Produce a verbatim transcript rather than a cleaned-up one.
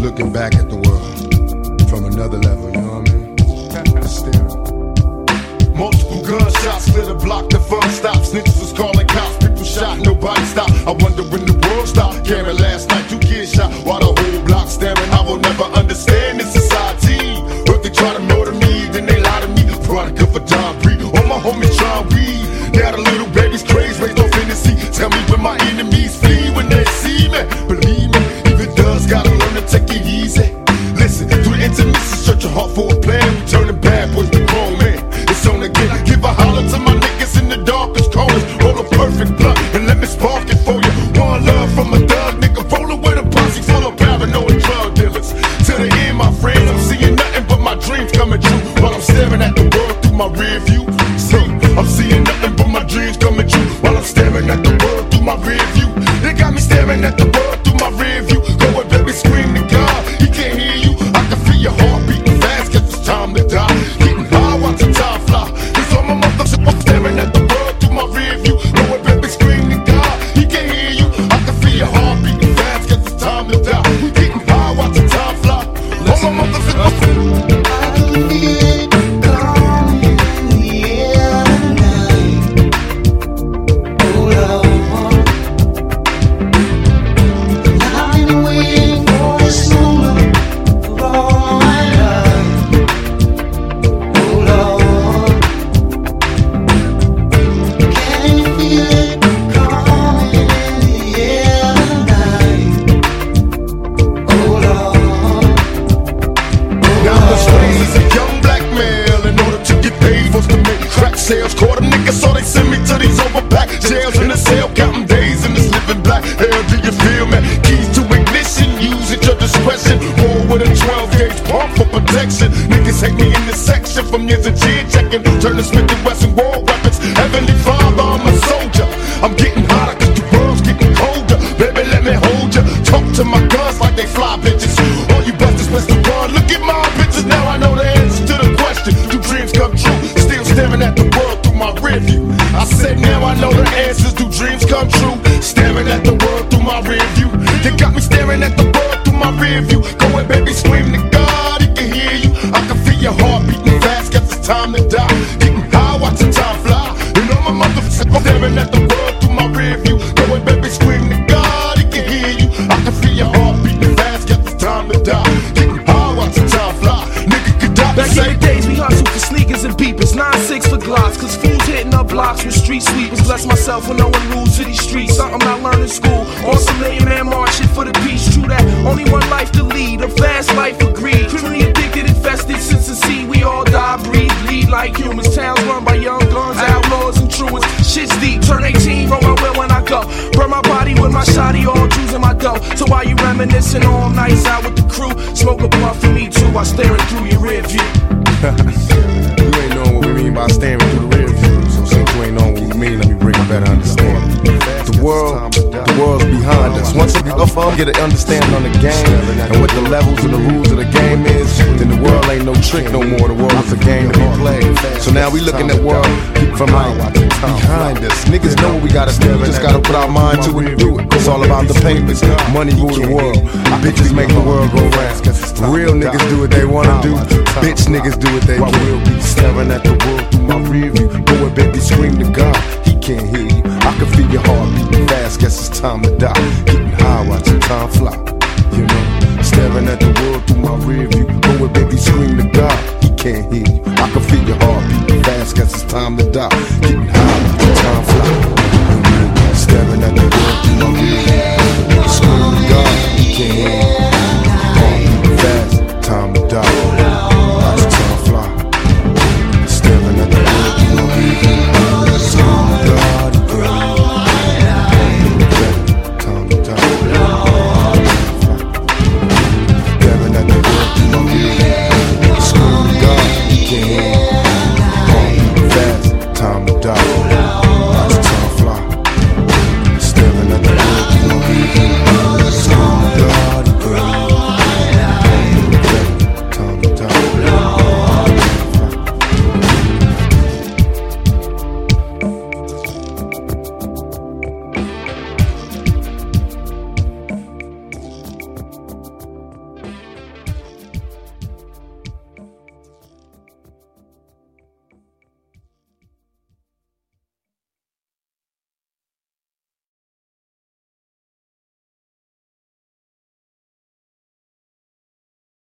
looking back at the world from another level, you know what I mean? Staring. Multiple gunshots, split a block, the fun stops. Snitches was calling cops, people shot, nobody stopped. I wonder when the world stopped. Cameron last night, two kids shot, while the whole block staring. I will never understand this society. But they try to murder me, then they lie to me. Product of a John Breed, all my homies try weed. Now the little baby's crazy, raised on fantasy. Tell me when my enemies flee when they see me. Believe me, even does gotta learn to take it easy. Listen, through the intermission, search your heart for a plan. We turning bad boys to grown men. It's on again. Give a holler to my niggas in the darkest corners. Roll a perfect blunt and let me spark it for you. One love from a thug nigga, rolling with a posse full of paranoid drug dealers. To the end, my friends, I'm seeing nothing but my dreams coming true. While I'm staring at the world through my rear view. See, I'm seeing nothing but my dreams coming true. While I'm staring at the world through my rear view. They got me staring at the world through my rear view. Go and baby, scream to God, he can't hear you. I can feel your heart beating fast, cause it's time to die. Getting high, watching time fly. It's all my motherfuckers, I'm staring at the world through my rear view. Go and baby, scream to God, he can't hear you. I can feel your heart beating fast, cause it's time to die. We getting high, watching time fly. All my motherfuckers, I can feel it coming in the air tonight. Oh Lord, I've been waiting for this moment for all my life. Oh Lord, can you feel it coming in the air tonight? Oh Lord. Now I'm raised as a young black male in order to get paid. Forced to make crack sales. Caught a nigga, so they send me to these overpacked jails in the cell, counting days in this living black hell. Do you feel me? Keys to ignition, use at your discretion. Roll with a twelve gauge pump for protection. Niggas hate me in this section from years of chin checking. Turn the Smith and Wesson war weapons. Heavenly Father, I'm a soldier. I'm getting hotter cause the world's getting colder. Baby, let me hold ya. Talk to my guns like they fly bitches. All you busters best to run. Look at my pictures, now I know the answer to the question. Do dreams come true? Still staring at the world through my rear view. I said now I know the answers. Do dreams come true? Staring at the world through my rear view. They got me staring at the world through my rear view. Go ahead, baby, scream to God, he can hear you. I can feel your heart beating fast, cause it's time to die. Getting high, watching time fly. And all my motherfuckers staring at the world through my rear view. Go ahead, baby, scream to God, he can hear you. I can feel your heart beating fast, cause it's time to die. Getting high, watching time fly. Nigga could die. Back in the days we hustled for sneakers and beepers, nine six for glocks, cause fools hitting up blocks with street sweepers. Bless myself with knowing rules to these streets, something I learned in school. On some million man march, shit for the peace. True that, only one life to lead, a fast life of greed. Criminally addicted, infested since the seed. We all die, breathe, bleed like humans. Towns run by young guns, outlaws and truants. Shit's deep, turn eighteen, roll my will when I go. Burn my body with my shotty, all Jews in my dough. So while you reminiscing all nights out with the crew, smoke a blunt for me too, I staring through your rear view. You ain't knowing what we mean by staring through the rear view. So since you ain't knowing what we mean, let me bring a better understanding. The world, the world's behind us. Once I get an understanding on the game and what the levels and the rules of the game is, then the world ain't no trick no more. The world is a game to be played. So now we looking at the world from like behind us. Niggas know what we gotta do. We just gotta put our mind to it and do it. It's all about the papers. Money rule the world. Bitches make the world go round. Real niggas do what they wanna do. Bitch niggas do what they will be. Staring at the world through my rear view. Boy, baby, scream to God, he can't hear you. I can feel your heart beating fast, guess it's time to die. Getting high, watching time fly. You know, staring at the world through my rear view. Boy, baby, scream to God, he can't hear you. I can feel your heart beating fast, guess it's time to die. Getting high.